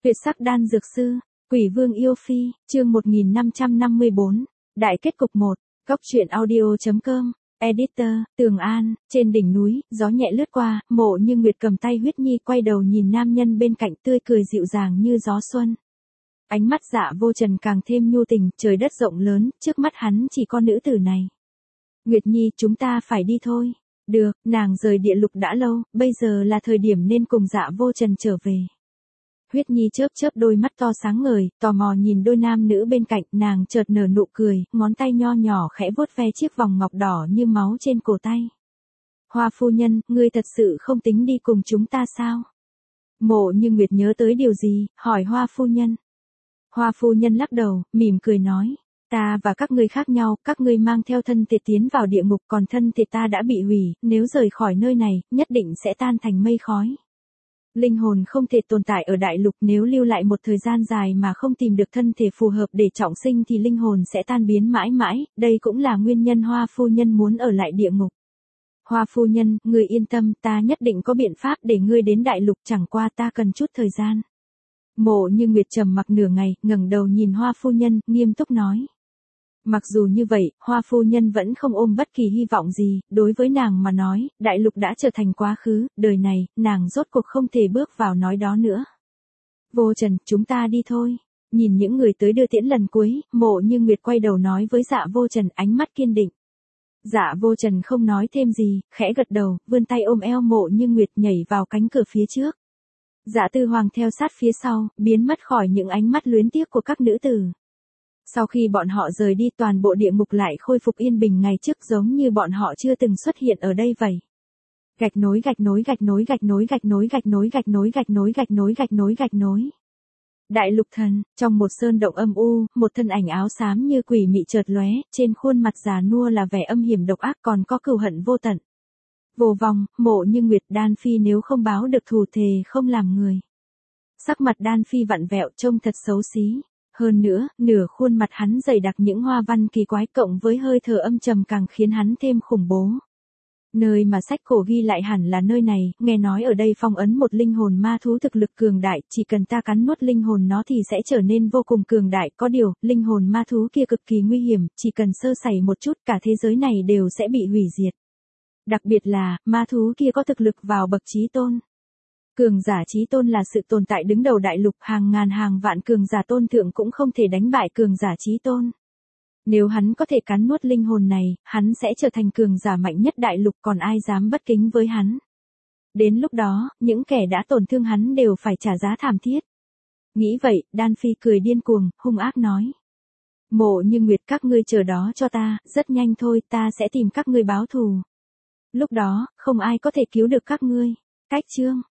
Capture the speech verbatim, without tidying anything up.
Tuyệt sắc đan dược sư, Quỷ Vương yêu phi, chương một nghìn năm trăm năm mươi bốn, đại kết cục một, góc truyện audio chấm com, editor, Tường An, trên đỉnh núi, gió nhẹ lướt qua, Mộ Như Nguyệt cầm tay Huyết Nhi quay đầu nhìn nam nhân bên cạnh tươi cười dịu dàng như gió xuân. Ánh mắt Dạ Vô Trần càng thêm nhu tình, trời đất rộng lớn, trước mắt hắn chỉ có nữ tử này. Nguyệt Nhi, chúng ta phải đi thôi. Được, nàng rời địa lục đã lâu, bây giờ là thời điểm nên cùng Dạ Vô Trần trở về. Huyết Nhi chớp chớp đôi mắt to sáng ngời, tò mò nhìn đôi nam nữ bên cạnh, nàng chợt nở nụ cười, ngón tay nho nhỏ khẽ vuốt ve chiếc vòng ngọc đỏ như máu trên cổ tay. Hoa phu nhân, ngươi thật sự không tính đi cùng chúng ta sao? Mộ Như Nguyệt nhớ tới điều gì, hỏi Hoa phu nhân. Hoa phu nhân lắc đầu, mỉm cười nói, ta và các ngươi khác nhau, các ngươi mang theo thân thể tiến vào địa ngục, còn thân thể ta đã bị hủy, nếu rời khỏi nơi này, nhất định sẽ tan thành mây khói. Linh hồn không thể tồn tại ở đại lục, nếu lưu lại một thời gian dài mà không tìm được thân thể phù hợp để trọng sinh thì linh hồn sẽ tan biến mãi mãi, đây cũng là nguyên nhân Hoa phu nhân muốn ở lại địa ngục. Hoa phu nhân, ngươi yên tâm, ta nhất định có biện pháp để ngươi đến đại lục, chẳng qua ta cần chút thời gian. Mộ Như Nguyệt trầm mặc nửa ngày, ngẩng đầu nhìn Hoa phu nhân, nghiêm túc nói. Mặc dù như vậy, Hoa phu nhân vẫn không ôm bất kỳ hy vọng gì, đối với nàng mà nói, đại lục đã trở thành quá khứ, đời này, nàng rốt cuộc không thể bước vào nói đó nữa. Vô Trần, chúng ta đi thôi. Nhìn những người tới đưa tiễn lần cuối, Mộ Như Nguyệt quay đầu nói với Dạ Vô Trần, ánh mắt kiên định. Dạ Vô Trần không nói thêm gì, khẽ gật đầu, vươn tay ôm eo Mộ Như Nguyệt nhảy vào cánh cửa phía trước. Dạ Tư Hoàng theo sát phía sau, biến mất khỏi những ánh mắt luyến tiếc của các nữ tử. Sau khi bọn họ rời đi, toàn bộ địa ngục lại khôi phục yên bình ngày trước, giống như bọn họ chưa từng xuất hiện ở đây vậy. Gạch nối gạch nối gạch nối gạch nối gạch nối gạch nối gạch nối gạch nối gạch nối gạch nối gạch nối. Đại lục thần, trong một sơn động âm u, một thân ảnh áo xám như quỷ mị chợt lóe, trên khuôn mặt già nua là vẻ âm hiểm độc ác, còn có cừu hận vô tận. Vô vòng, Mộ Như Nguyệt, Đan Phi nếu không báo được thù thề không làm người. Sắc mặt Đan Phi vặn vẹo trông thật xấu xí. Hơn nữa, nửa khuôn mặt hắn dày đặc những hoa văn kỳ quái cộng với hơi thở âm trầm càng khiến hắn thêm khủng bố. Nơi mà sách cổ ghi lại hẳn là nơi này, nghe nói ở đây phong ấn một linh hồn ma thú thực lực cường đại, chỉ cần ta cắn nuốt linh hồn nó thì sẽ trở nên vô cùng cường đại, có điều, linh hồn ma thú kia cực kỳ nguy hiểm, chỉ cần sơ sẩy một chút cả thế giới này đều sẽ bị hủy diệt. Đặc biệt là, ma thú kia có thực lực vào bậc chí tôn. Cường giả chí tôn là sự tồn tại đứng đầu đại lục, hàng ngàn hàng vạn cường giả tôn thượng cũng không thể đánh bại cường giả chí tôn. Nếu hắn có thể cắn nuốt linh hồn này, hắn sẽ trở thành cường giả mạnh nhất đại lục, còn ai dám bất kính với hắn. Đến lúc đó, những kẻ đã tổn thương hắn đều phải trả giá thảm thiết. Nghĩ vậy, Đan Phi cười điên cuồng, hung ác nói. Mộ Như Nguyệt, các ngươi chờ đó cho ta, rất nhanh thôi, ta sẽ tìm các ngươi báo thù. Lúc đó, không ai có thể cứu được các ngươi. Cách chương.